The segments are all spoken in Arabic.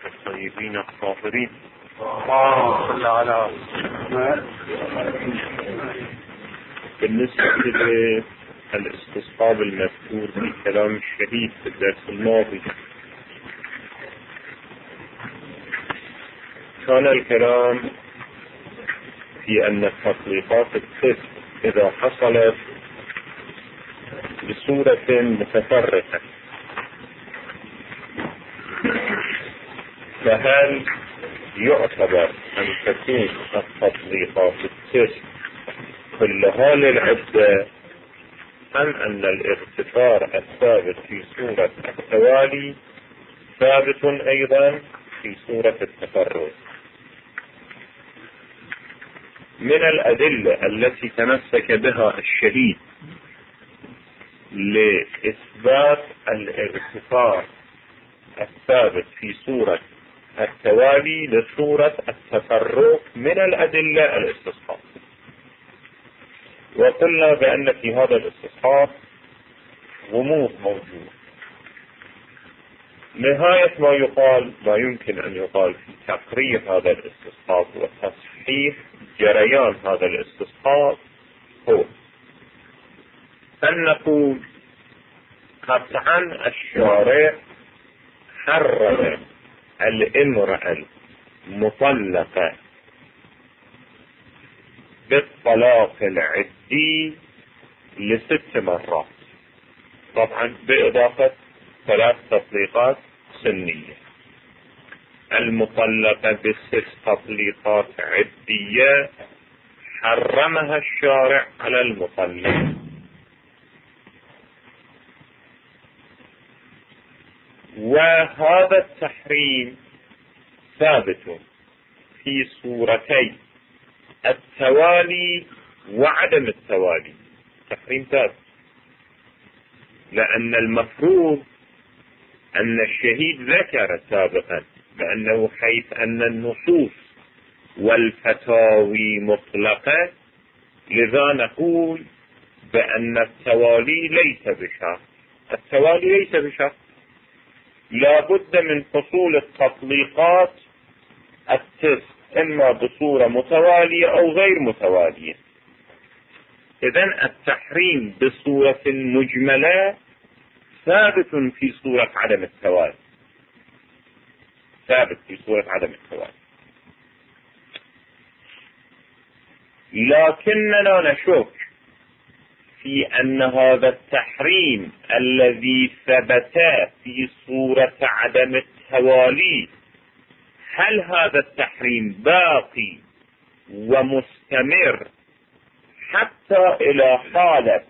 الطيبين الطاهرين. صل على. بالنسبة للاستصحاب المذكور في كلام الشهيد في الدرس الماضي، كان الكلام في أن التطليقات الست إذا حصلت بصورة متفرقة فهل يعتبر أن تكون التطليقات الست كلها للعدة، أم أن الاغتفار الثابت في صورة التوالي ثابت أيضا في صورة التفرق؟ من الأدلة التي تمسك بها الشهيد لإثبات الاغتفار الثابت في صورة التوالي لصورة التفرق من الأدلة الاستصحاب. وقلنا بأن في هذا الاستصحاب غموض موجود. نهاية ما يمكن أن يقال في تقرير هذا الاستصحاب وتصحيح جريان هذا الاستصحاب هو أن نقول قطعا الشارع حرم الامرأة المطلقة بالطلاق العدي ل6 مرات، طبعا بإضافة 3 تطليقات سنية. المطلقة ب6 تطليقات عدية حرمها الشارع على المطلق. وهذا التحريم ثابت في صورتي التوالي وعدم التوالي. تحريم ثابت، لأن المفروض أن الشهيد ذكر سابقا بأنه حيث أن النصوص والفتاوي مطلقة، لذا نقول بأن التوالي ليس بشرط. التوالي ليس بشرط، لا بد من حصول التطليقات التسع إما بصورة متوالية أو غير متوالية. إذن التحريم بصورة مجملة ثابت في صورة عدم التوالي، ثابت في صورة عدم التوالي. لكننا نشك في أن هذا التحريم الذي ثبت في صورة عدم التوالي، هل هذا التحريم باقي ومستمر حتى إلى حالة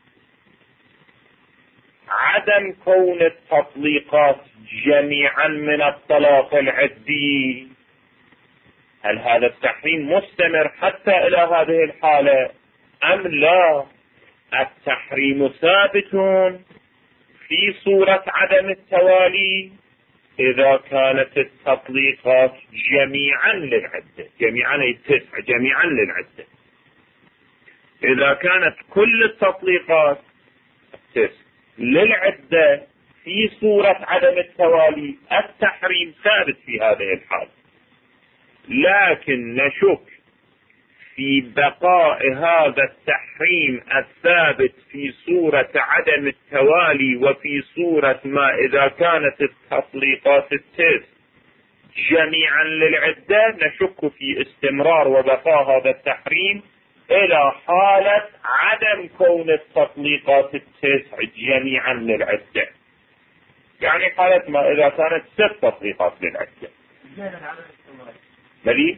عدم كون التطليقات جميعا من الطلاق العدي؟ هل هذا التحريم مستمر حتى إلى هذه الحالة أم لا؟ التحريم ثابت في صورة عدم التوالي إذا كانت التطليقات جميعا للعدة، جميعا أي 9 جميعا للعدة. إذا كانت كل التطليقات 9 للعدة في صورة عدم التوالي، التحريم ثابت في هذه الحالة. لكن نشك في بقاء هذا التحريم الثابت في صورة عدم التوالي وفي صورة ما إذا كانت التطليقات 9 جميعا للعدة، نشك في استمرار وبقاء هذا التحريم إلى حالة عدم كون التطليقات 9 جميعا للعدة. يعني حالة ما إذا كانت 6 تطليقات للعدة. بلي؟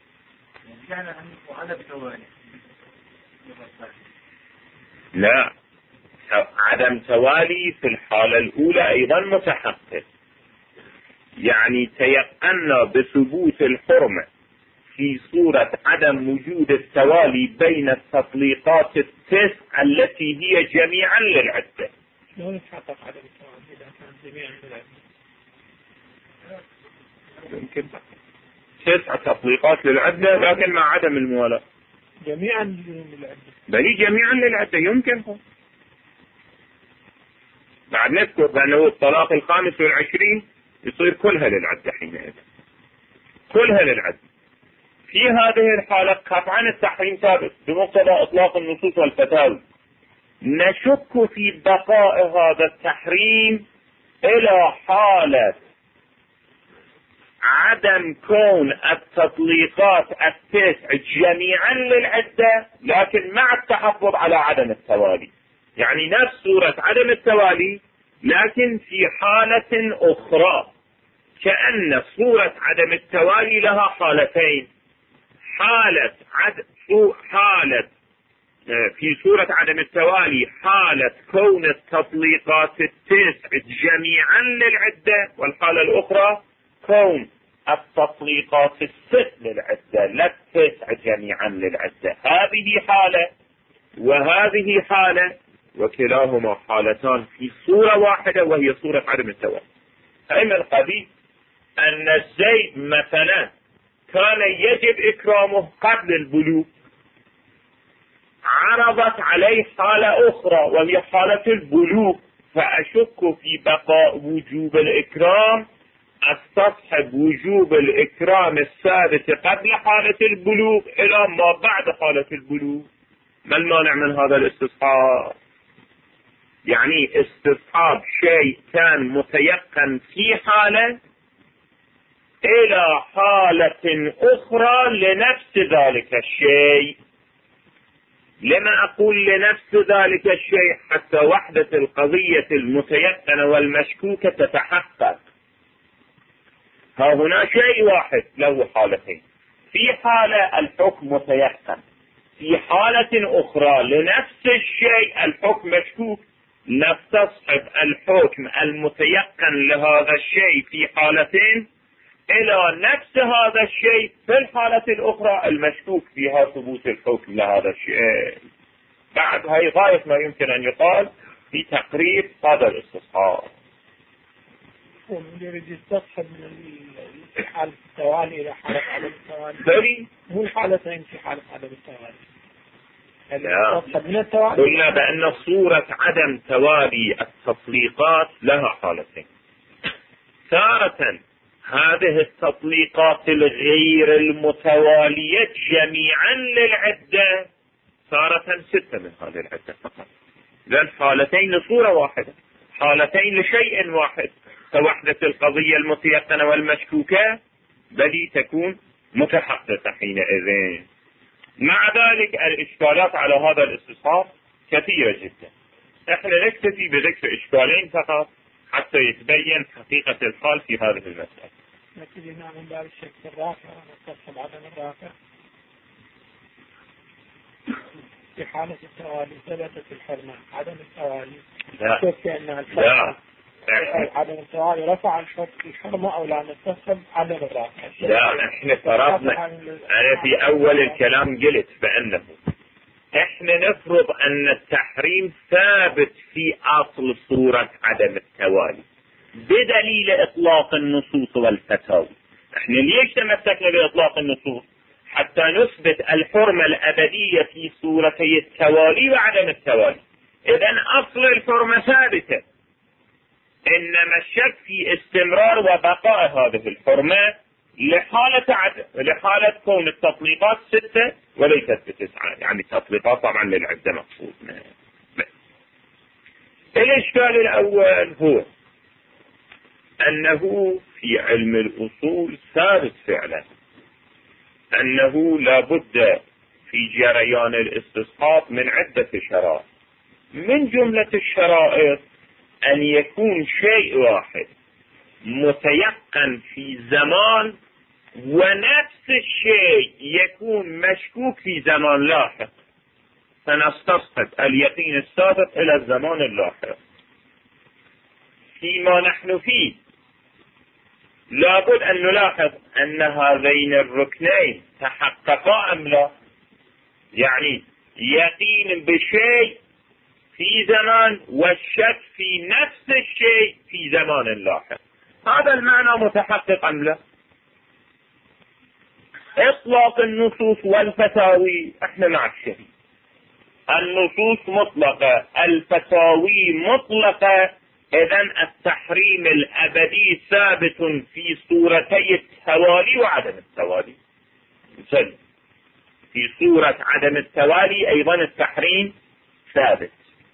لا، عدم توالي في الحالة الأولى أيضا متحقق، يعني تيقنا بثبوت الحرمة في صورة عدم وجود التوالي بين التطليقات 9 التي هي جميعا للعدة. شلون يتحقق عدم التوالي إذا كان جميعا للعدة؟ يمكن 9 تطليقات للعدة لكن مع عدم الموالاة. جميعا للعدة، بل جميعا للعدة يمكن. بعد نذكر بأنه الطلاق 25 يصير كلها للعدة حينئذ، كلها للعدة. في هذه الحالة قطعا التحريم ثابت بمقتضى إطلاق النصوص والفتاوى. نشك في بقاء هذا التحريم إلى حالة عدم كون التطليقات التسع جميعا للعدة، لكن مع التحفظ على عدم التوالي. يعني نفس صورة عدم التوالي لكن في حالة أخرى، كأن صورة عدم التوالي لها حالتين. في صورة عدم التوالي حالة كون التطليقات التسع جميعا للعدة، والحالة الأخرى كون التطليقات الست للعدة لا التسع جميعا للعدة. هذه حالة وهذه حالة، وكلاهما حالتان في صورة واحدة وهي صورة عدم التوالي. أي من قبيل أن الزيد مثلا كان يجب إكرامه قبل البلوغ، عرضت عليه حالة أخرى وهي حالة البلوغ، فأشك في بقاء وجوب الإكرام، استصحب وجوب الإكرام الثابت قبل حالة البلوغ إلى ما بعد حالة البلوغ. ما المانع من هذا الاستصحاب؟ يعني استصحاب شيء كان متيقن في حالة إلى حالة أخرى لنفس ذلك الشيء. لما أقول لنفس ذلك الشيء؟ حتى وحدة القضية المتيقنة والمشكوكة تتحقق. ها هنا شيء واحد له حالتين، في حالة الحكم متيقن، في حالة أخرى لنفس الشيء الحكم مشكوك، نستصحب الحكم المتيقن لهذا الشيء في حالتين إلى نفس هذا الشيء في الحالة الأخرى المشكوك فيها ثبوت الحكم لهذا الشيء. بعد هاي غاية ما يمكن أن يقال في تقريب هذا الاستصحاب. ومن يريد يستصحب من حالة التوالي إلى حالة عدم التوالي، مو الحالتين في حالة عدم التوالي. قلنا بأن صورة عدم توالي التطليقات لها حالتين. تارة هذه التطليقات الغير المتوالية جميعا للعدة، تارة 6 من هذه العدة فقط. لأن حالتين لصورة واحدة، حالتين لشيء واحد، فوحدة القضية المتيقنة والمشكوكة بدي تكون متحققة حينئذ. مع ذلك الإشكالات على هذا الاستصحاب كثيرة جدا. احنا نكتفي بذكر إشكالين فقط حتى يتبين حقيقة الحال في هذه المسألة. نبتدي من باب الشك الرافع نستصحب عدم الرافع. في حالة التوالي ثبتت الحرمة، عدم التوالي شك أنها الحرمة، عدم التوالي رفع الحرمة أو لا نستصحب عدم الرافع. لا احنا فرضنا، أنا في أول الكلام قلت بأنه احنا نفرض أن التحريم ثابت في أصل صورة عدم التوالي بدليل إطلاق النصوص والفتاوى. احنا ليش تمسكنا بإطلاق النصوص؟ حتى نثبت الحرمة الأبدية في صورتي التوالي وعدم التوالي. إذن أصل الحرمة ثابتة، إنما الشك في استمرار وبقاء هذه الحرمة لحالة كون التطليقات 6 وليست ب9. يعني التطليقات طبعا للعدة مقصود. الإشكال الأول هو أنه في علم الأصول ثابت فعلا أنه لابد في جريان الاستصحاب من عدة شرائط. من جملة الشرائط أن يكون شيء واحد متيقن في زمان، ونفس الشيء يكون مشكوك في زمان لاحق، فنستصحب اليقين السابق إلى الزمان اللاحق. فيما نحن فيه لابد أن نلاحظ أن هذين الركنين تحققا أم لا. يعني يقين بشيء في زمان والشك في نفس الشيء في زمان لاحق، هذا المعنى متحقق أم لا؟ إطلاق النصوص والفتاوي احنا مع الشيء، النصوص مطلقة، الفتاوي مطلقة، إذن التحريم الأبدي ثابت في صورتي التوالي وعدم التوالي. مثل في صورة عدم التوالي أيضا التحريم ثابت،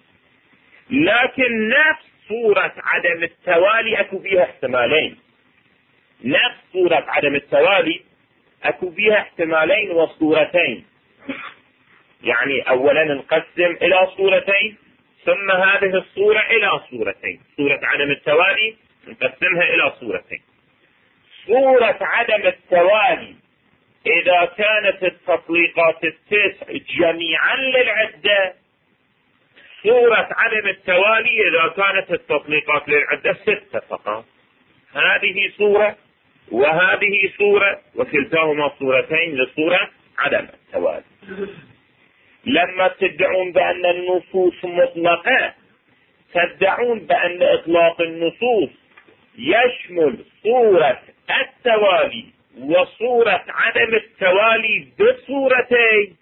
لكن نفس صورة عدم التوالي أكو فيها احتمالين. نفس صورة عدم التوالي أكو فيها احتمالين وصورتين. يعني أولا نقسم إلى صورتين، ثم هذه الصورة إلى صورتين. صورة عدم التوالي نقسمها إلى صورتين. صورة عدم التوالي إذا كانت التطليقات التسع جميعا للعدة، صورة عدم التوالي إذا كانت التطليقات للعدة 6 فقط. هذه صورة وهذه صورة، وكلتاهما صورتين لصورة عدم التوالي. لما تدعون بأن النصوص مطلقة، تدعون بأن إطلاق النصوص يشمل صورة التوالي وصورة عدم التوالي بصورتين.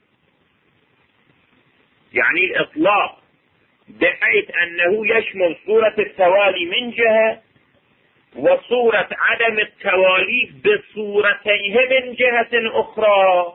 يعني الإطلاق بحيث أنه يشمل صورة التوالي من جهة وصورة عدم التوالي بصورتيه من جهة أخرى.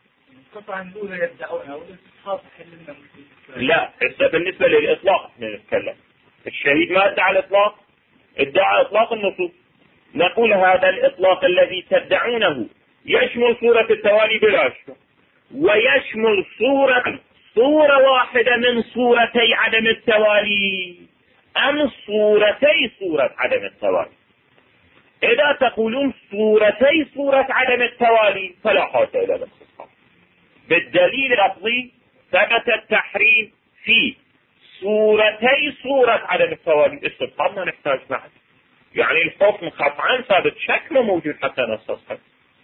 لا، بالنسبة للإطلاق نتكلم. الشهيد ما ادعى الإطلاق، ادعى إطلاق النصوص. نقول هذا الإطلاق الذي تدعونه يشمل صورة التوالي بلا شك، ويشمل صورة واحدة من صورتي عدم التوالي أم صورتي صورة عدم التوالي. إذا تقولون صورتي صورة عدم التوالي فلا حاجة إلى الاستصحاب. بالدليل الأصلي ثبت التحريم في صورتي صورة عدم التوالي، استصحاب ما نحتاج بعد. يعني الحكم قطعا ثابت، شكله موجود حتى نستصحب.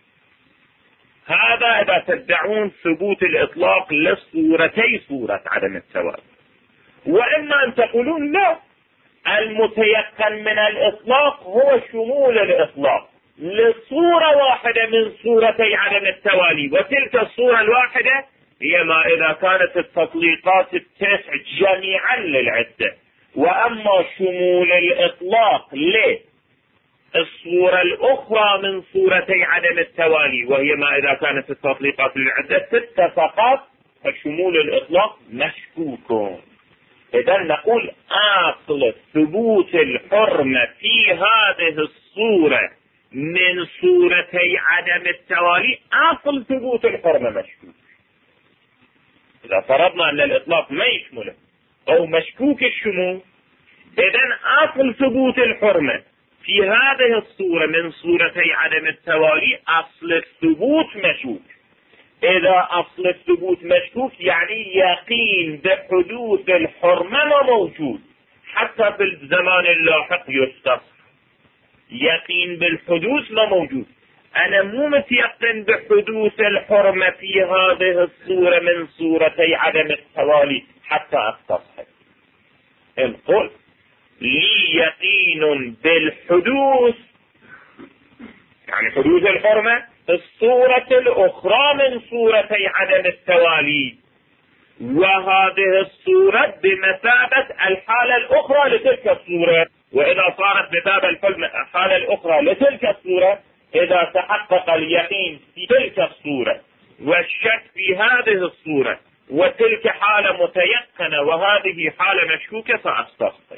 هذا إذا تدعون ثبوت الإطلاق لصورتي صورة عدم التوالي. وإما أن تقولون لا، المتيقن من الإطلاق هو شمول الإطلاق لصورة واحدة من صورتي عدم التوالي، وتلك الصورة الواحدة هي ما إذا كانت التطليقات التسع جميعا للعدة. وأما شمول الإطلاق للصورة الأخرى من صورتي عدم التوالي وهي ما إذا كانت التطليقات للعدة 6 فقط، فشمول الإطلاق مشكوك. إذا نقول أصل ثبوت الحرمة في هذه الصورة من صورتي عدم التوالي، أصل ثبوت الحرمة مشكوك. إذا فرضنا أن الإطلاق ما يشمله أو مشكوك الشمول، إذن أصل ثبوت الحرمة في هذه الصورة من صورتي عدم التوالي أصل الثبوت مشكوك. إذا أصل الثبوت مشكوك يعني يقين بحدوث الحرمة ما موجود، حتى في الزمان اللاحق يستصحب. يقين بالحدوث ما موجود. أنا مو متيقن بحدوث الحرمة في هذه الصورة من صورتي عدم التوالي حتى أستصحب. نقول لي يقين بالحدوث، يعني حدوث الحرمة الصورة الأخرى من صورتي عدم التوالي، وهذه الصورة بمثابة الحالة الأخرى لتلك الصورة. وإذا صارت بمثابة الحالة الأخرى لتلك الصورة، إذا تحقق اليقين في تلك الصورة والشك في هذه الصورة وتلك حالة متيقنة وهذه حالة مشكوكة فأستصحب.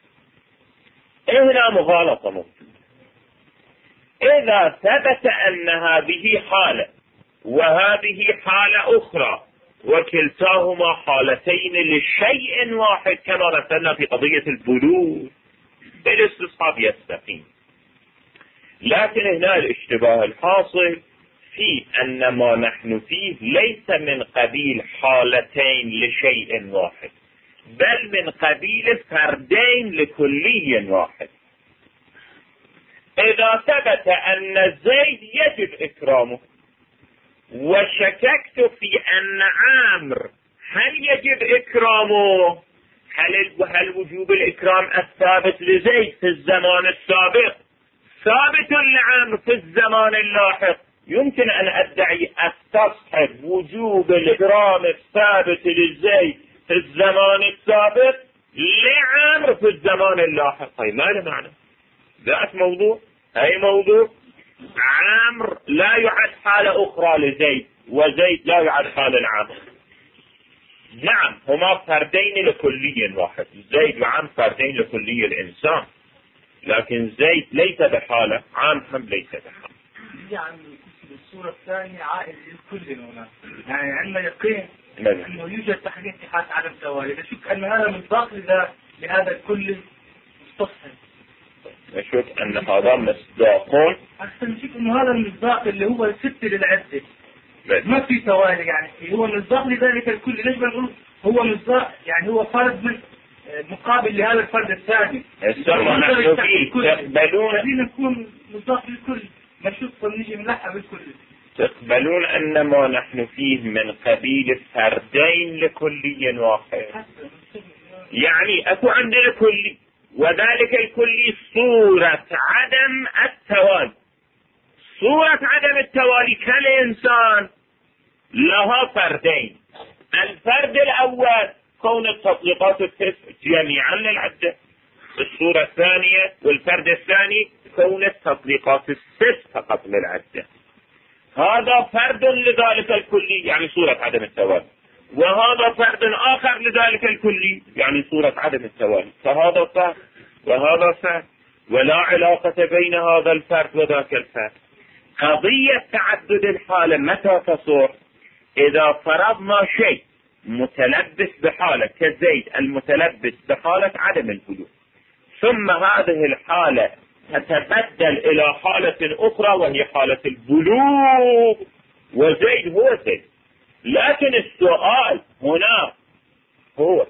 هنا مغالطة موجودة. إذا ثبت أن هذه حالة وهذه حالة أخرى وكلتاهما حالتين لشيء واحد كما مثلنا في قضية البلوغ، الاستصحاب يستقيم. لكن هنا الاشتباه الحاصل في أن ما نحن فيه ليس من قبيل حالتين لشيء واحد، بل من قبيل فردين لكلي واحد. إذا ثبت أن زيد يجب إكرامه وشككت في أن عامر هل يجب إكرامه، هل وجوب الإكرام الثابت لزيد في الزمان السابق ثابت لعامر في الزمان اللاحق، يمكن أن أدعي أستصحب وجوب الإكرام الثابت لزيد في الزمان السابق لعمر في الزمان اللاحق. هاي ما له معنى، ذات موضوع. هاي موضوع عمر لا يعد حالة أخرى لزيد، وزيد لا يعد حالة لعمر. نعم هما فردين لكلي واحد، زيد وعمر فردين لكلي الإنسان، لكن زيد ليس بحالة، عمر هم ليس بحالة. يعني الصورة الثانية عائد للكل هنا، يعني عندنا يقين أنه يوجد تحقيق اتحاد عدم توالي، نشوف أن هذا مصداق لهذا الكل مستصحب. نشوف أن هذا مصداق، أحسن نشوف أنه هذا المصداق اللي هو الست للعدة ما في توالي، يعني هو مصداق لذلك الكل. ليش بنقول هو مصداق؟ يعني هو فرد من مقابل لهذا الفرد الثاني. نحن فيه تقبلون نكون مصداق للكل، نشوف ونجي نلحق بالكل. تقبلون أن ما نحن فيه من قبيل فردين لكلي واحد، يعني أكو عندنا كلي، وذلك الكلي صورة عدم التوالي. صورة عدم التوالي كالإنسان لها فردين. الفرد الأول كون التطبيقات التسع جميعا للعدة، الصورة الثانية والفرد الثاني كون التطبيقات الست فقط للعدة. هذا فرد لذلك الكلي يعني صورة عدم التوالي، وهذا فرد آخر لذلك الكلي يعني صورة عدم التوالي. فهذا فرد وهذا فرد، ولا علاقة بين هذا الفرد وذاك الفرد. قضية تعدد الحالة متى تصور؟ إذا فرضنا شيء متلبس بحالة كزيد المتلبس بحالة عدم البلوغ، ثم هذه الحالة تتبدل إلى حالة أخرى وهي حالة البلوغ، وزيد هو زيد. لكن السؤال هنا هو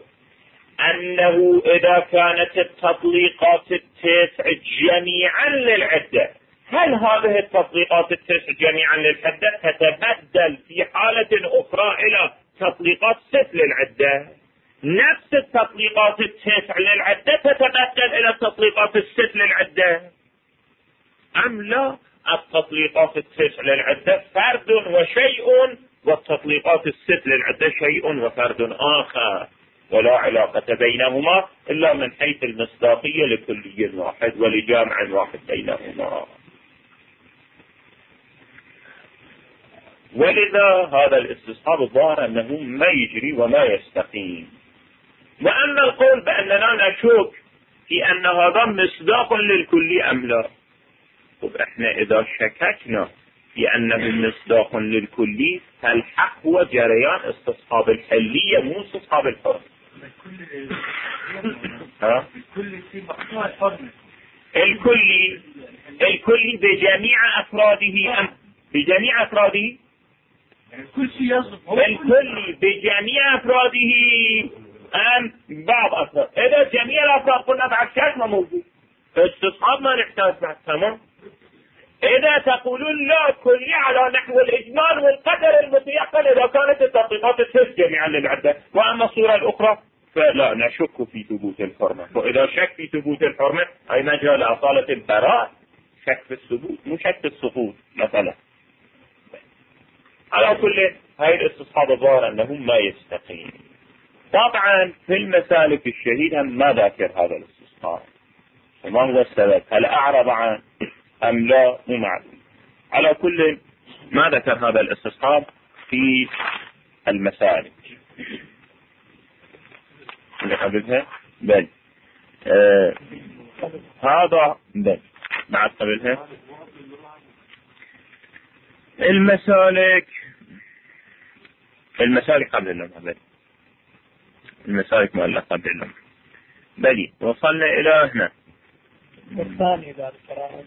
أنه إذا كانت التطليقات التسع جميعا للعدة، هل هذه التطليقات التسع جميعا للعدة تتبدل في حالة أخرى إلى تطليقات ست للعدة؟ نفس التطليقات التسع للعدة تتبدل إلى التطليقات الست للعدة أم لا؟ التطليقات التسع للعدة فرد وشيء، والتطليقات الست للعدة شيء وفرد آخر، ولا علاقة بينهما إلا من حيث المصداقية لكلي واحد ولجامع واحد بينهما. ولذا هذا الاستصحاب الظاهر أنه ما يجري وما يستقيم. وأما القول بأننا نشك في أن هذا مصداق للكلي أم لا، طب احنا إذا شككنا في أنه مصداق للكلي فالحق هو جريان استصحاب الحلية مو استصحاب الحرم. الكلي بجميع أفراده أم بجميع أفراده؟ الكلي بجميع أفراده أم بعض أفراد؟ إذا جميع الأفراد قلنا بعد شك ما موجود، استصحاب ما نحتاج بعد. تمام. إذا تقولون لا كلي على نحو الإجمال والقدر المتيقن إذا كانت التطبيقات التسع جميعا للعدة، وأما الصورة الأخرى فلا نشك في ثبوت الحرمة. وإذا شك في ثبوت الحرمة أي مجال أصالة البراء، شك في الثبوت مو شك في السقوط مثلا. على كل هاي الاستصحاب الظاهر أنه ما يستقيم. طبعا في المسالك الشهيدة ما ذاكر هذا الاستصحاب، وما هو السبب؟ هل أعرض عنه أم لا؟ مو معلوم. على كل ما ذكر هذا الاستصحاب في المسالك اللي قبلها بل هذا بل بعد قبلها المسالك قبل اللمحة بل المسالك ما قبل اللمحة بل وصلنا إلى هنا. والثاني بعد قراءة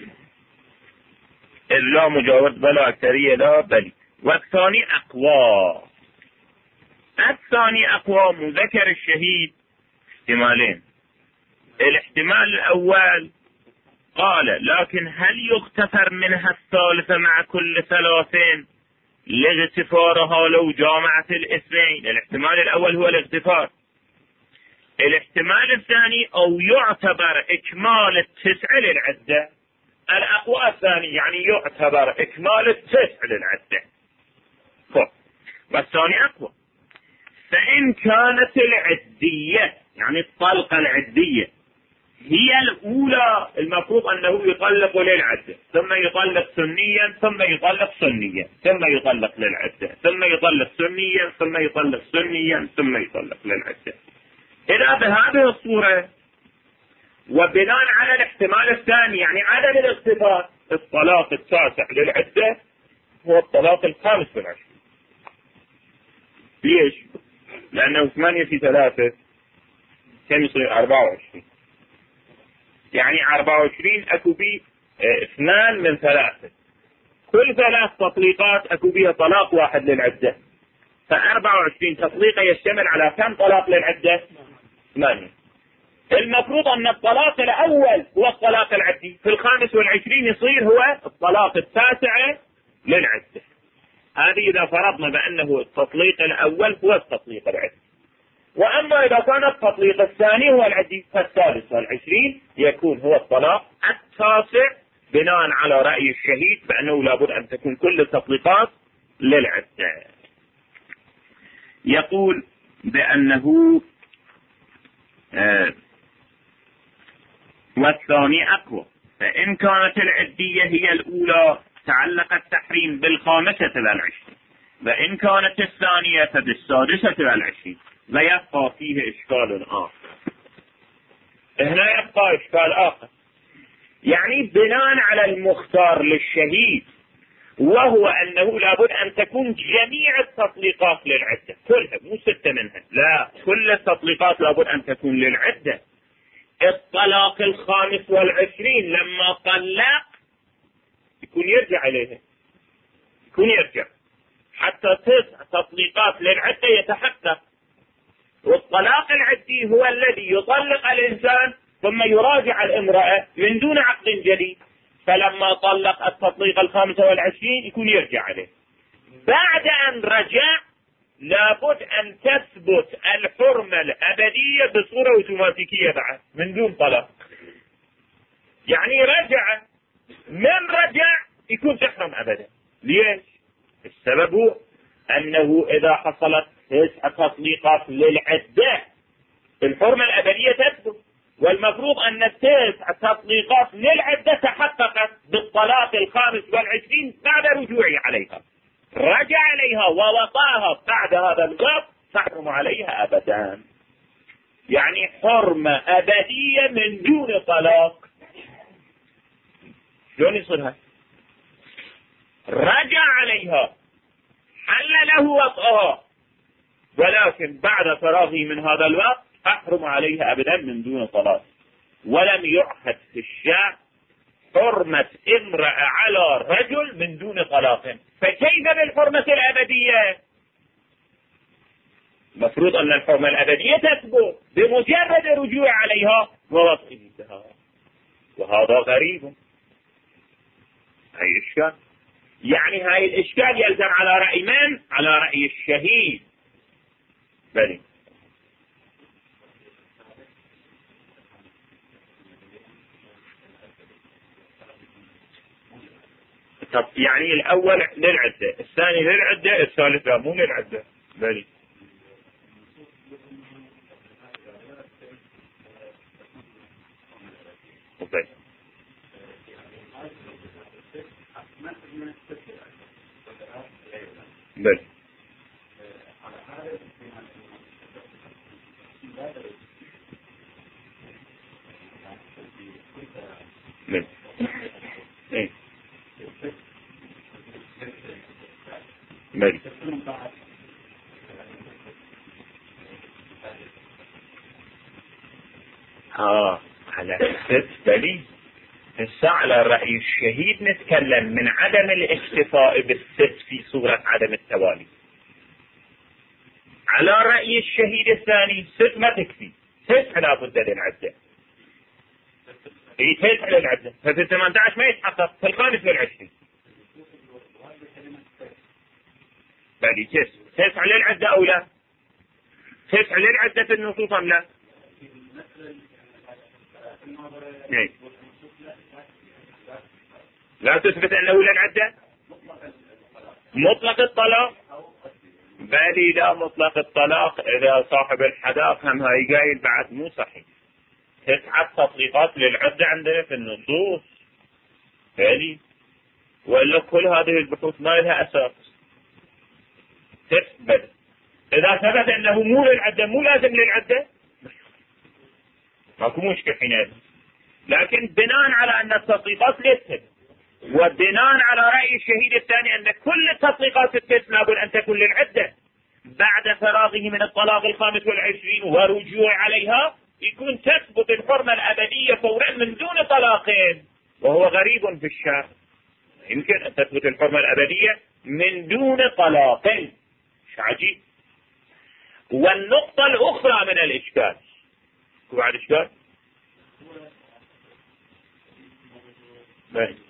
لا مجاورة بلا أكثرية لا بل. والثاني أقوى. الثاني أقوى مذكر الشهيد احتمالين. الاحتمال الأول قال لكن هل يغتفر منها الثالثة مع كل ثلاثين لاغتفارها لو جامعت الاثنين؟ الاحتمال الأول هو الاغتفار. الاحتمال الثاني أو يعتبر إكمال التسع للعدة. الأقوى الثاني يعني يعتبر إكمال التسع للعدة. والثاني أقوى. فإن كانت العدية يعني الطلقة العدية هي الأولى، المفروض أنه يطلق للعدة، ثم يطلق سنيا، ثم يطلق سنيا، ثم يطلق للعدة، ثم يطلق سنيا، ثم يطلق سنيا، ثم يطلق للعدة. إذا بهذه الصورة وبناء على الاحتمال الثاني، يعني عدم الاختفاء، الطلاق التاسع للعدة هو الطلاق الخامس والعشرين. ليش؟ لأنه 8 في 3 كم يصير 24، يعني 24 أكو بي 2 من 3، كل 3 تطليقات أكو بيها طلاق واحد للعدة، ف24 تطليقة يشتمل على كم طلاق للعدة؟ 8. المفروض أن الطلاق الأول هو الطلاق العدي، في 25 يصير هو الطلاق التاسع للعدة. هذه إذا فرضنا بأنه التطليق الأول هو التطليق العدي. وأما إذا كان التطليق الثاني هو العدي، فالثالث والعشرين يكون هو الطلاق التاسع بناء على رأي الشهيد بأنه لابد أن تكون كل التطليقات للعدة. يقول بأنه والثاني أقوى، فإن كانت العدية هي الأولى تعلق التحريم بالخامسة والعشرين، وإن كانت الثانية فبالسادسة والعشرين، ويبقى فيه إشكال آخر. هنا يبقى إشكال آخر، يعني بناء على المختار للشهيد، وهو أنه لابد أن تكون جميع التطليقات للعدة كلها، مو 6 منها، لا، كل التطليقات لابد أن تكون للعدة. الطلاق الخامس والعشرين لما طلق يكون يرجع إليها، يكون يرجع حتى 9 تطليقات للعدة يتحقق. والطلاق العدي هو الذي يطلق الإنسان ثم يراجع الامرأة من دون عقد جديد، فلما طلق التطليق الخامس والعشرين يكون يرجع عليه. بعد أن رجع لابد أن تثبت الحرمة الأبدية بصورة اوتوماتيكية بعد من دون طلاق. يعني رجع، من رجع يكون تحرم أبدا. ليش؟ السبب هو أنه إذا حصلت 9 تطليقات للعدة الحرمة الأبدية تثبت، والمفروض أن 9 تطليقات للعدة تحققت بالطلاق الخامس والعشرين بعد رجوعي عليها. رجع عليها ووطاها بعد هذا الوقت تحرم عليها أبدا، يعني حرمة أبدية من دون طلاق. شلون يصير هذا؟ رجع عليها، حل له وطئها، ولكن بعد فراغه من هذا الوقت أحرم عليها أبدا من دون طلاق. ولم يعهد في الشرع حرمة امرأة على رجل من دون طلاق، فكيف بالحرمة الأبدية؟ مفروض أن الحرمة الأبدية تثبت بمجرد رجوع عليها ووطئها، وهذا غريب. هاي إشكال، يعني هاي الإشكال يلزم على رأي من؟ على رأي الشهيد. بلي طب يعني الأول للعدة، الثاني للعدة، الثالث مو للعدة. بلي بلي بلي بلي ايه بلي على الست. بلي هسه على رأي الشهيد نتكلم من عدم الاكتفاء بالست في صورة عدم التوالي. على رأي الشهيد الثاني 6 ما تكفي، 9 لابد للعدة. هي 9 للعدة، ففي 18 ما يتحقق، في الخامس والعشرين. بعد 9 للعدة أو لا؟ 9 للعدة في النصوص أم لا؟ ايه لا تثبت أنه للعدة مطلق الطلاق بل لا مطلق الطلاق إذا صاحب الحداث هم هاي قايل بعد مو صحيح. 9 تطبيقات للعدة عندنا في النصوص بل وإلا كل هذه البحوث ما لها أساس تثبت. إذا ثبت أنه مو للعدة مو لازم للعدة ماكو مشكلة حينئذ، لكن بناء على أن التطبيقات ليست وبناء على رأي الشهيد الثاني أن كل التطبيقات الست لابد أن تكون للعدة بعد فراغه من الطلاق 25 ورجوع عليها يكون تثبت الحرمة الأبدية فورا من دون طلاقين، وهو غريب في الشرع. يمكن أن تثبت الحرمة الأبدية من دون طلاقين، عجيب. والنقطة الأخرى من الإشكال بعد إشكال بس.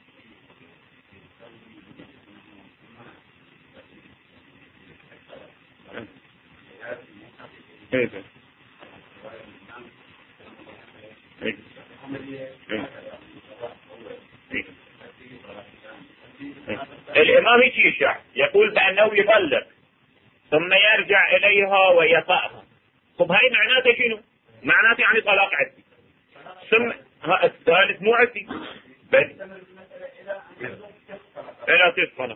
الإمام يشرح يقول بأنه يطلق ثم يرجع إليها ويطأها. طب هاي معناته شنو؟ معناته يعني طلاق عدي. ثم الثالث مو عدي بس إلى تسقط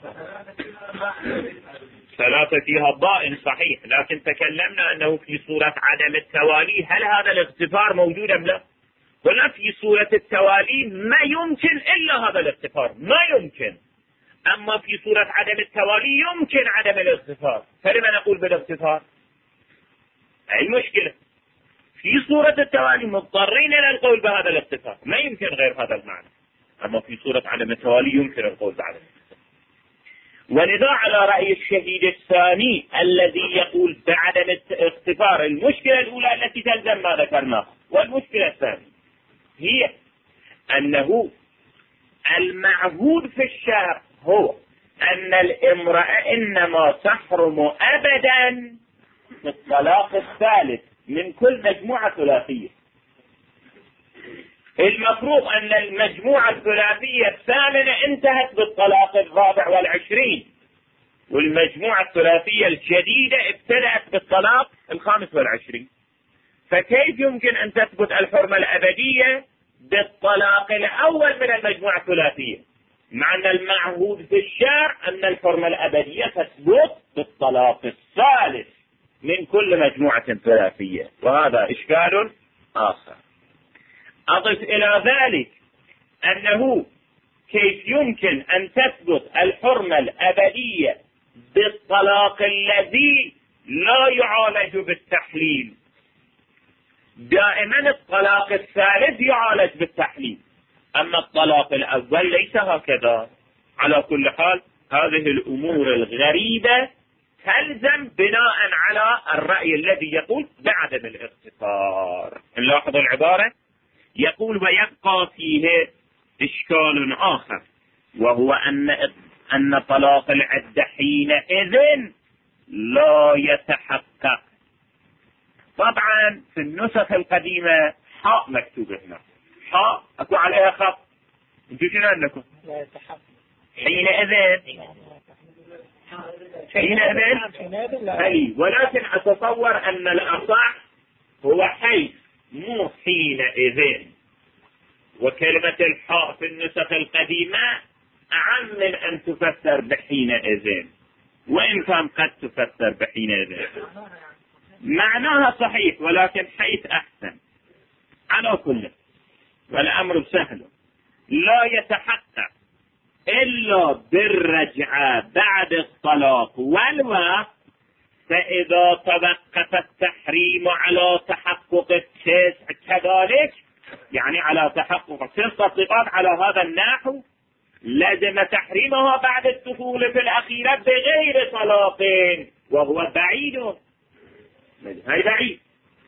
3 فيها ضائن صحيح، لكن تكلمنا أنه في صورة عدم التوالي هل هذا الاغتفار موجود أم لا؟ قلنا في صورة التوالي ما يمكن إلا هذا الاغتفار ما يمكن، أما في صورة عدم التوالي يمكن عدم الاغتفار، فلما نقول بالاغتفار؟ أي مشكلة. في صورة التوالي مضطرين إلى القول بهذا الاغتفار ما يمكن غير هذا المعنى، أما في صورة عدم التوالي يمكن القول بعد. ولذا على رأي الشهيد الثاني الذي يقول بعدم الاغتفار المشكلة الأولى التي تلزم ما ذكرناه، والمشكلة الثانية هي أنه المعهود في الشرع هو أن الامرأة إنما تحرم أبدا في الطلاق الثالث من كل مجموعة ثلاثية. المفروض أن المجموعة الثلاثية الثامنة انتهت بالطلاق 24، والمجموعة الثلاثية الجديدة ابتدأت بالطلاق 25. فكيف يمكن أن تثبت الحرمة الأبدية بالطلاق الأول من المجموعة الثلاثية، مع أن المعهود في الشرع أن الحرمة الأبدية تثبت بالطلاق الثالث من كل مجموعة ثلاثية، وهذا إشكال آخر. أضف إلى ذلك أنه كيف يمكن أن تثبت الحرمة الأبدية بالطلاق الذي لا يعالج بالتحليل؟ دائما الطلاق الثالث يعالج بالتحليل، أما الطلاق الأول ليس هكذا. على كل حال هذه الأمور الغريبة تلزم بناء على الرأي الذي يقول بعدم الاغتفار. نلاحظ العبارة يقول ويبقى فيه إشكال آخر، وهو أن طلاق العدة حينئذ لا يتحقق. طبعا في النسخ القديمة حاء مكتوبة هنا، حاء أكو عليها خط، انتو شنو عندكم؟ لا يتحقق حينئذ أي، ولكن أتصور أن الأصح هو حيث مو حينئذ، وكلمة الحاء في النسخ القديمة أعم من أن تفسر بحينئذ، وإن كان قد تفسر بحينئذ معناها صحيح، ولكن حيث أحسن. على كل والأمر سهل، لا يتحقق إلا بالرجعة بعد الطلاق والوقت، فإذا توقف التحريم على تحقق التسع كذلك، يعني على تحقق 6 تطبيقات على هذا النحو، لازم تحريمها بعد الدخول في الأخيرة بغير طلاق، وهو بعيد. هاي بعيد.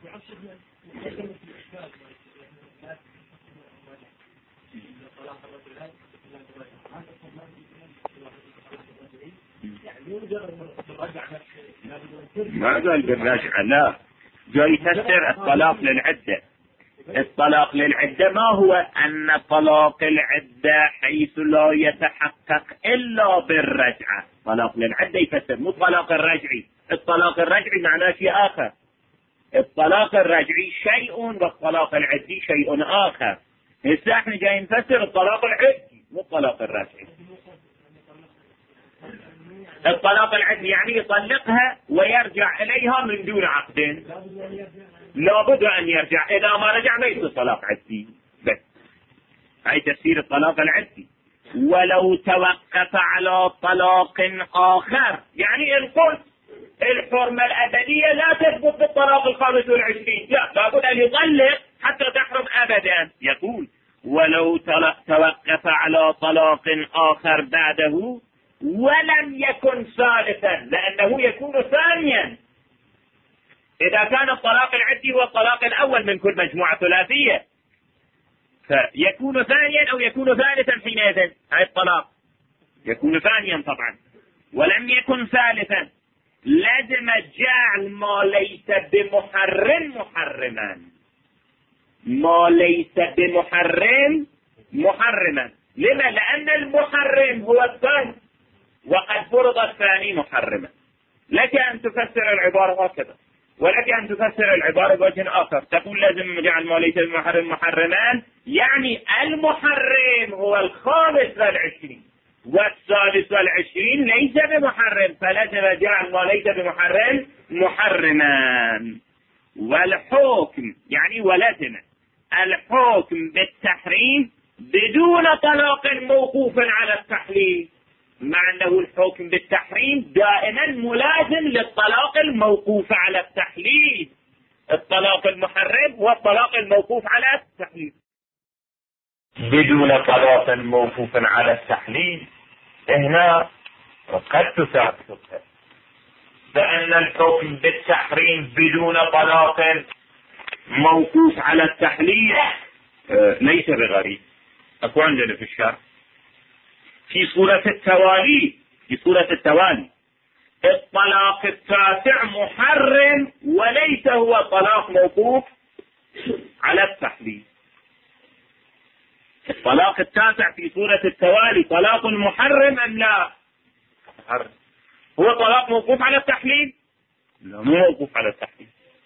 ما قال بالرجعة، لا، جاي يفسر الطلاق للعدة. الطلاق للعدة ما هو أن طلاق العدة حيث لا يتحقق إلا بالرجعة، طلاق للعدة يفسر، مو الطلاق الرجعي. الطلاق الرجعي معناه شيء آخر، الطلاق الرجعي شيء والطلاق العدي شيء آخر. هسه احنا جاي نفسر الطلاق العدي مو الطلاق الرجعي. الطلاق العدي يعني يطلقها ويرجع إليها من دون عقد، لابد أن يرجع، إذا ما رجع ما يصير طلاق عدي. بس هاي تفسير الطلاق العدي. ولو توقف على طلاق آخر، يعني القلت الحرمة الأبدية لا تثبت بالطلاق ال25، لا، لابد أن يطلق حتى تحرم أبدا. يقول ولو توقف على طلاق آخر بعده ولم يكن ثالثا، لأنه يكون ثانيا. إذا كان الطلاق العدي هو الطلاق الأول من كل مجموعة ثلاثية، فيكون ثانيا أو يكون ثالثا حينئذ. هاي الطلاق يكون ثانيا طبعا. ولم يكن ثالثا لازم جعل ما ليس بمحرم محرما، ما ليس بمحرم محرما. لما؟ لأن المحرم هو الثاني وقد فرض الثاني محرما. لك أن تفسر العبارة هكذا، ولك أن تفسر العبارة بوجه آخر، تقول لازم جعل ما ليس بمحرم محرمان، يعني المحرم هو الخامس والعشرين والثالث والعشرين ليس بمحرم، فلازم جعل ما ليس بمحرم محرما. والحكم يعني ولازم الحكم بالتحريم بدون طلاق موقوف على التحليل، مع أنه الحكم بالتحريم دائما ملازم للطلاق الموقوف على التحليل. الطلاق المحرم هو الطلاق الموقوف على التحليل. بدون طلاق موقوف على التحليل هنا قد تساعدك، فإن الحكم بالتحريم بدون طلاق موقوف على التحليل ليس بغريب. أكو عندنا في الشرع في سورة التوالي، في سورة التوالي الطلاق التاسع محرم وليس هو طلاق موقوف على التحليل. الطلاق التاسع في سورة التوالي طلاق محرم أم لا؟ محرم. هو طلاق موقوف على التحليل؟ لا، مو موقوف على التحليل.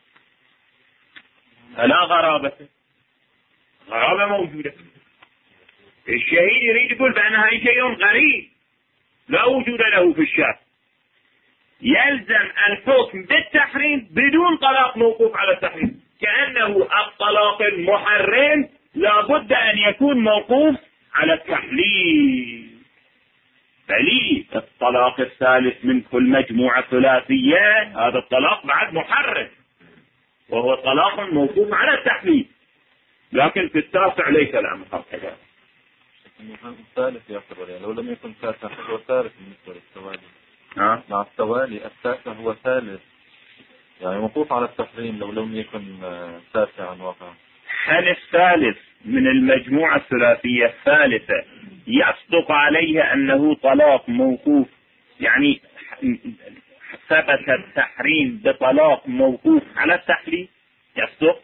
فلا غرابة، غرابة موجودة. الشهيد يريد يقول بأن هذا شيء غريب لا وجود له في الشرع. يلزم الحكم بالتحريم بدون طلاق موقوف على التحريم، كأنه الطلاق المحرم لابد أن يكون موقوف على التحليل. فليه الطلاق الثالث من كل مجموعة ثلاثية هذا الطلاق بعد محرم وهو طلاق موقوف على التحليل، لكن في التاسع ليس الأمر هكذا. الثالث يعتبر يعني لو لم يكن تاسع هو ثالث بالنسبة للتوالي. مع التوالي التاسع هو ثالث، يعني موقوف على التحريم لو لم يكن تاسعا واقعا. هل الثالث من المجموعة الثلاثية الثالثة يصدق عليه أنه طلاق موقوف، يعني ثبت التحريم بطلاق موقوف على التحليل؟ يصدق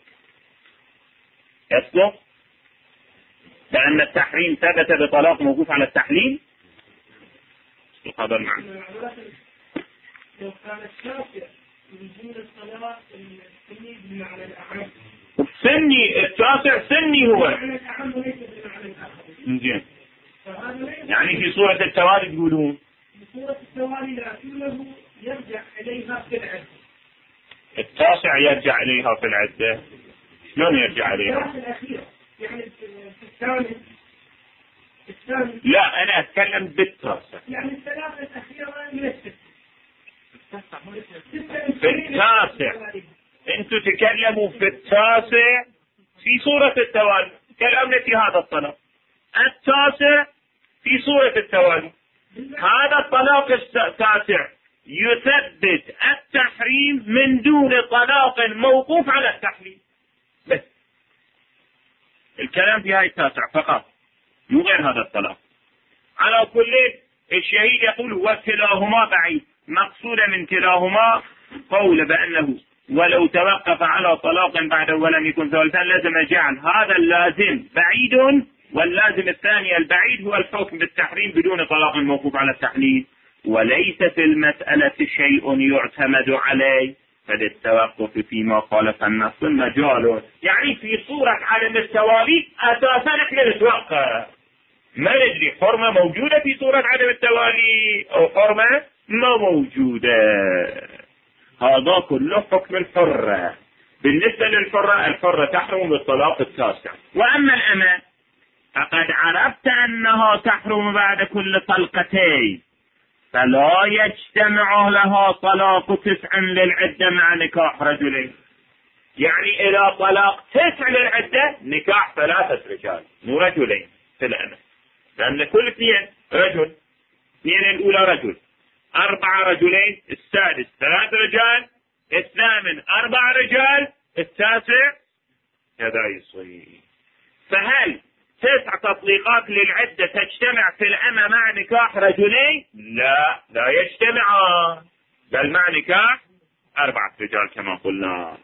لأن التحريم ثبت بطلاق موقوف على التحليل؟ هذا المعنى. لو كان الشافع يجوز الصلاة السني بمعنى الأعم. السني التاسع سني هو. زين. يعني في سورة التوالي تقولون؟ في سورة التوالي لكنه يرجع إليها في العدة. التاسع يرجع إليها في العدة. شلون يرجع إليها؟ يعني في الثاني. لا أنا أتكلم بالتاسع. يعني الثلاثة الأخيرة من الست. في التاسع. أنتوا تكلموا في التاسع في سورة التوالي، كلامنا في هذا الطلاق. التاسع في سورة التوالي، هذا الطلاق التاسع يثبت التحريم من دون طلاق موقوف على التحليل. بس الكلام في هاي التاسع فقط، مو غير هذا الطلاق. على كل الشهيد يقول وكلاهما بعيد، مقصود من كلاهما قول بأنه ولو توقف على طلاق بعده ولم يكن ثالثا لازم جعل هذا اللازم بعيد، واللازم الثاني البعيد هو الحكم بالتحريم بدون طلاق موقوف على التحليل. وليس في المسألة شيء يعتمد عليه فللتوقف فيما خالف النص مجال. يعني في صورة عدم التوالي أساسا احنا نتوقف، ما ندري حرمة موجودة في صورة عدم التوالي أو حرمة ما موجودة. هذا كله حكم الحرة. بالنسبة للحرة، الحرة تحرم بالطلاق التاسع. وأما الأمة فقد عرفت أنها تحرم بعد كل طلقتين، فلا يجتمع لها طلاق 9 للعدة مع نكاح رجلين. يعني إلى طلاق 9 للعدة نكاح 3 رجال مو رجلين في الأمة، لأن كل 2 رجل، 2 الأولى رجل، 4 رجلين، السادس 3 رجال، الثامن 4 رجال، التاسع كذا يصير. فهل 9 تطليقات للعدة تجتمع في الأمة مع نكاح رجلين؟ لا يجتمعان، بل مع نكاح 4 رجال كما قلنا.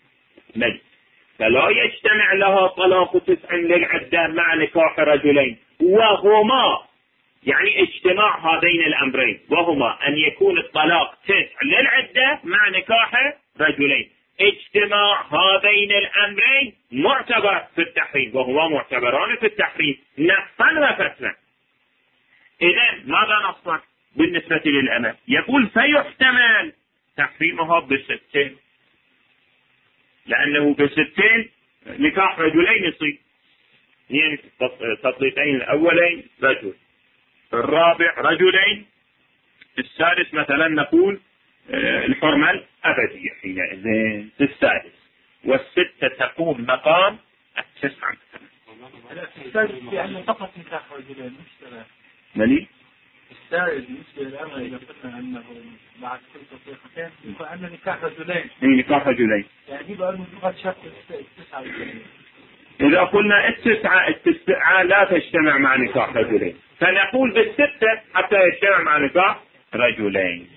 فلا يجتمع لها طلاق 9 للعدة مع نكاح رجلين، وهما يعني اجتماع هذين الأمرين، وهما أن يكون الطلاق 9 للعدة مع نكاح رجلين. اجتماع هذين الأمرين معتبر في التحريم، وهو معتبران في التحريم نصا وفترا. إذن ماذا نصا بالنسبة للأمة؟ يقول فيحتمل تحريمها ب6، لأنه ب6 نكاح رجلين يصير، يعني تطليقين الأولين رجل، الرابع رجلين، السادس مثلا نقول الحرمة الأبدية حينئذ في السادس، والستة تقوم مقام 9. يعني فقط نكاح رجلين مش 3. ملي؟ السائل بالنسبة للأمر إذا قلنا أنه بعد كل تطليقتين يكون عندنا نكاح رجلين. نكاح رجلين. يعني يبقى المفروض شرط 9. إذا قلنا 9 لا تجتمع مع نكاح رجلين، فنقول ب6 حتى يجتمع مع نكاح رجلين.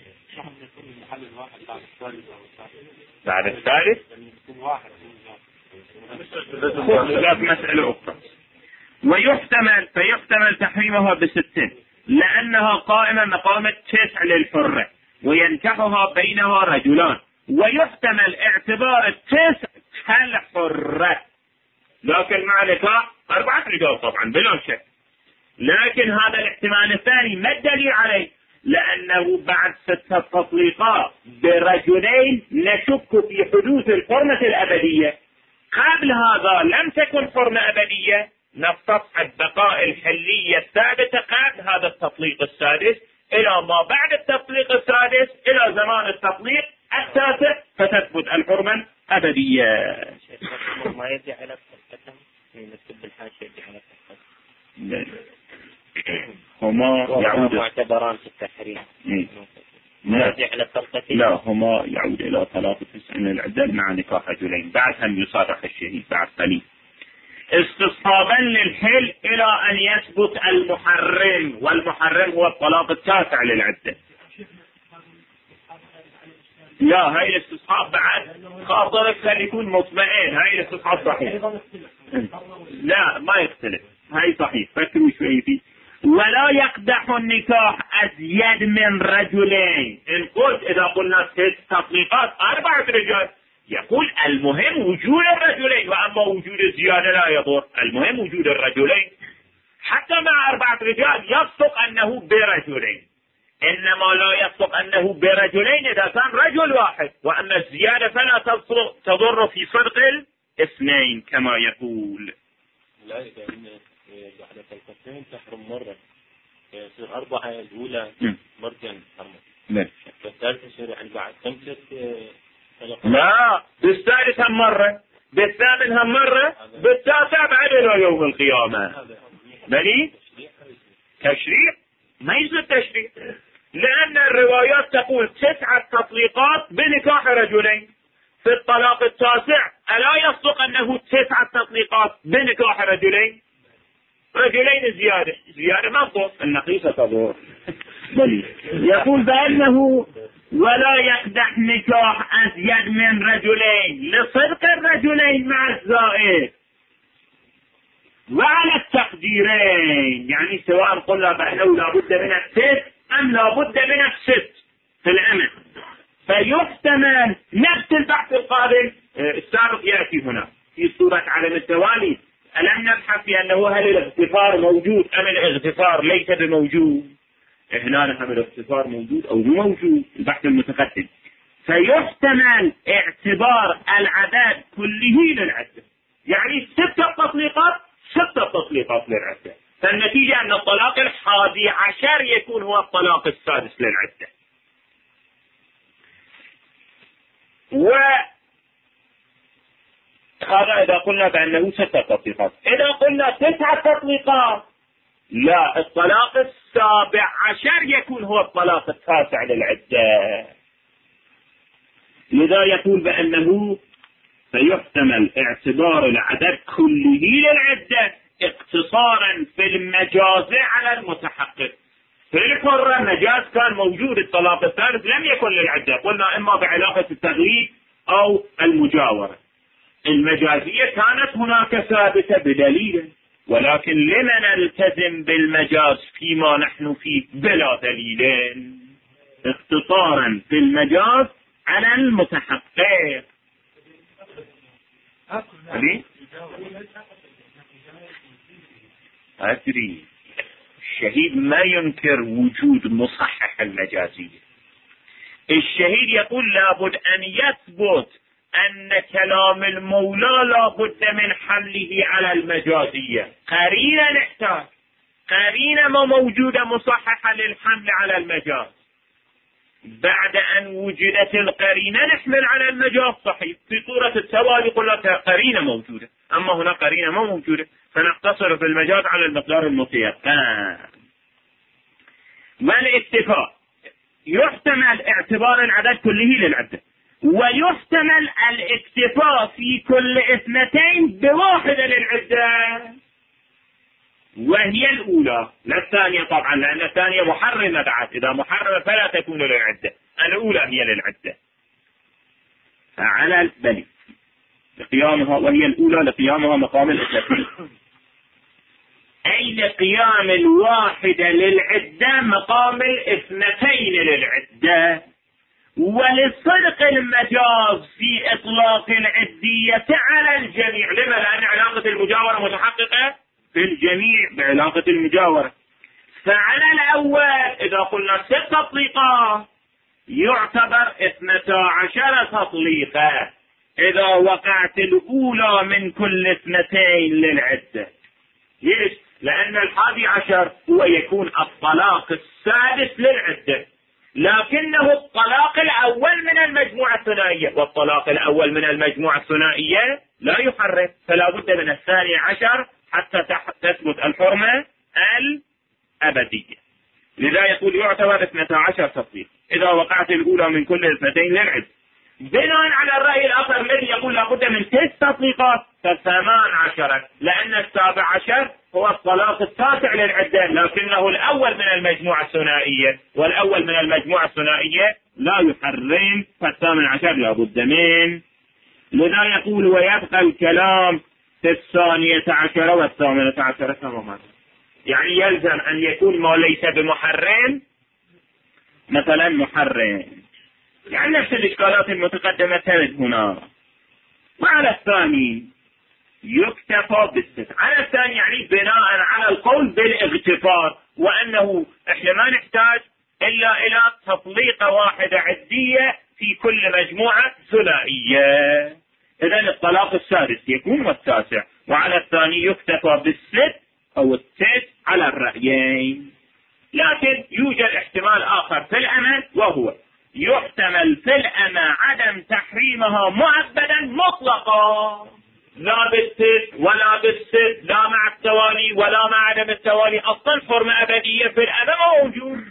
بعد الثالث خلاف مسألة أخرى. فيحتمل تحريمها ب6 لأنها قائمة مقام 9 للحرة وينكحها بينها رجلان، ويحتمل اعتبار 9 كالحرة، لكن مع نكاح 4 رجال طبعا بلا شك. لكن هذا الاحتمال الثاني ما الدليل عليه؟ لأنه بعد 6 تطليقات برجلين نشك في حدوث الحرمة الأبدية. قبل هذا لم تكن حرمة أبدية، نستصحب بقاء الحلية الثابتة قبل هذا التطليق السادس إلى ما بعد التطليق السادس إلى زمان التطليق التاسع فتثبت الحرمة الأبدية. ما يرجع إلى التقدم نكتب بالحاشية على التقدم. هما يعود معتبران في التحريم. لا هما يعود إلى 93 العدة مع نكاح رجلين، بعدها يصرح الشهيد بعد قليل استصحابا للحل إلى أن يثبت المحرم، والمحرم هو الطلاق التاسع للعدة. لا هاي الاستصحاب بعد خاطرك خلي يكون مطمئن، هاي الاستصحاب صحيح. لا ما يختلف، هاي صحيح، فكروا شوي فيه. ولا يقدح النكاح أزيد من رجلين. إن قلت إذا قلنا 6 تطليقات 4 رجال، يقول المهم وجود الرجلين، وأما وجود الزيادة لا يضر، المهم وجود الرجلين. حتى مع 4 رجال يصدق أنه برجلين، إنما لا يصدق أنه برجلين إذا كان رجل واحد، وأما الزيادة فلا تضر في صدق الاثنين كما يقول. لا إذا بعد طلقتين تحرم مرة، يصير 4 الأولى مرتين حرمة، والثالثة يصير يعني بعد 5 لا بالثالث هم مرة، بالثامن هم مرة، بالتاسع بعد إلى يوم القيامة. بني تشريع ما يصير تشريع، لأن الروايات تقول 9 تطليقات بنكاح رجلين. في الطلاق التاسع ألا يصدق أنه 9 تطليقات بنكاح رجلين؟ رجلين زيادة ما تضر، النقيصة تضر. يقول بأنه ولا يقدح نكاح أزيد من رجلين لصدق الرجلين مع الزائد، وعلى التقديرين، يعني سواء قلنا بأنه لابد من 9 الإسلام لابد من الست في الأمن. فيحتمل نفس البحث القادم السابق يأتي هنا في صورة عدم التوالي. ألم نبحث في أنه هل الاغتفار موجود أم الاغتفار ليس بموجود؟ هنا نحن الاغتفار موجود أو مو موجود، البحث المتقدم. فيحتمل اعتبار العدد كله للعدة، يعني 6 تطليقات 6 تطليقات للعدة. فالنتيجة أن الطلاق 11 يكون هو الطلاق السادس للعدة. وهذا إذا قلنا بأنه 6 تطليقات. إذا قلنا 9 تطليقات، لا، الطلاق 17 يكون هو الطلاق التاسع للعدة. لذا يقول بأنه سيحتمل اعتبار العدد كله للعدة اقتصارا في المجاز على المتحقق. في الحرة مجاز كان موجود، الطلاق الثالث لم يكن للعدة، قلنا إما بعلاقة التغليب أو المجاورة. المجازية كانت هناك ثابتة بدليل، ولكن لما نلتزم بالمجاز فيما نحن فيه بلا دليل؟ اختصارا في المجاز على المتحقق. أدري الشهيد ما ينكر وجود مصحح المجازية. الشهيد يقول لابد أن يثبت أن كلام المولى لابد من حمله على المجازية. قرينة نحتاج، قرينة ما موجودة مصححة للحمل على المجاز. بعد أن وجدت القرينة نحمل على المجاز صحيح. في صورة التوالي قلنا قرينة موجودة، أما هنا قرينة ما موجودة، فنقتصر في المجاز على المقدار المتيقن. والاتفاق يحتمل اعتبار العدد كله للعدة، ويحتمل الاكتفاء في كل 2 بواحدة للعدة، وهي الأولى لا الثانية طبعا، لأن الثانية محرمة بعد، إذا محرمة فلا تكون للعدة، الأولى هي للعدة. فعلى البلي لقيامها، وهي الأولى لقيامها مقام الاثنتين، أي لقيام الواحدة للعدة مقام 2 للعدة. ولصدق المجاز في إطلاق العدية على الجميع. لما؟ لأن علاقة المجاورة متحققة في الجميع بعلاقة المجاورة. فعلى الأول إذا قلنا 6 تطليقات يعتبر 12 تطليقة إذا وقعت الأولى من كل 2 للعدة. ليش؟ لأن 11 هو يكون الطلاق السادس للعدة، لكنه الطلاق الأول من المجموعة الثنائية، والطلاق الأول من المجموعة الثنائية لا يحرم، فلا بد من 12 حتى تثبت الحرمة الأبدية. لذا يقول يعتبر 12 تطبيق إذا وقعت الأولى من كل 2 للعدة. بناء على الرأي الآخر الذي يقول لابد من 6 تطبيقات، ف18، لأن 17 هو الطلاق التاسع للعدة، لكنه الأول من المجموعة الثنائية، والأول من المجموعة الثنائية لا يحرم، ف18 لابد من. لذا يقول ويبقى الكلام في 12 و18 تماما. يعني يلزم أن يكون ما ليس بمحرم مثلا محرم، يعني نفس الإشكالات المتقدمة ترد هنا. وعلى الثاني يكتفى بالست. على الثاني يعني بناء على القول بالاغتفار، وأنه إحنا ما نحتاج إلا إلى تطليقة واحدة عدية في كل مجموعة ثنائية. إذن الطلاق السادس يكون والتاسع. وعلى الثاني يكتفى بالست أو الست على الرأيين. لكن يوجد احتمال آخر في الأمة، وهو يحتمل في الأمة عدم تحريمها مؤبدا مطلقا، لا بالست ولا بالست، لا مع التوالي ولا مع عدم التوالي. أصلا حرمة أبدية في الأمة موجود.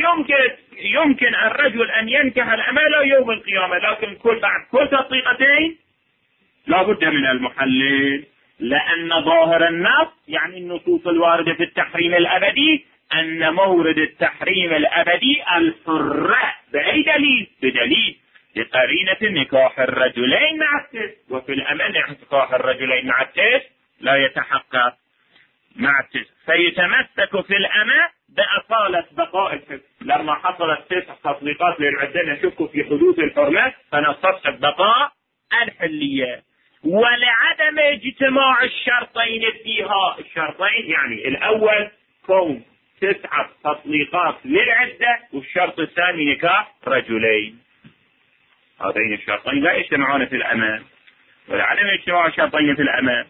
يمكن الرجل أن ينكح الأمة إلى يوم القيامة، لكن بعد كل تطليقتين لا بد من المحلل، لأن ظاهر النص يعني النصوص الواردة في التحريم الأبدي أن مورد التحريم الأبدي الحرة. بأي دليل؟ بدليل لقرينة نكاح الرجلين مع الست، وفي الأمن نكاح الرجلين مع الست لا يتحقق. مع التسع، فيتمسك في الأمة بأصالة بقاء الحكم. لما حصلت 9 تطبيقات للعدة نشك في حدوث الحرمة فنستصحب بقاء الحلية. ولعدم اجتماع الشرطين فيها، الشرطين يعني الأول كون 9 تطليقات للعدة، والشرط الثاني نكاح رجلين. هذين الشرطين لا يجتمعون في الأمة، ولعدم اجتماع الشرطين في الأمة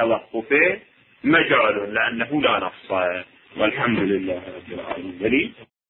وللتوقف مجال لأنه لا نص. والحمد لله رب العالمين.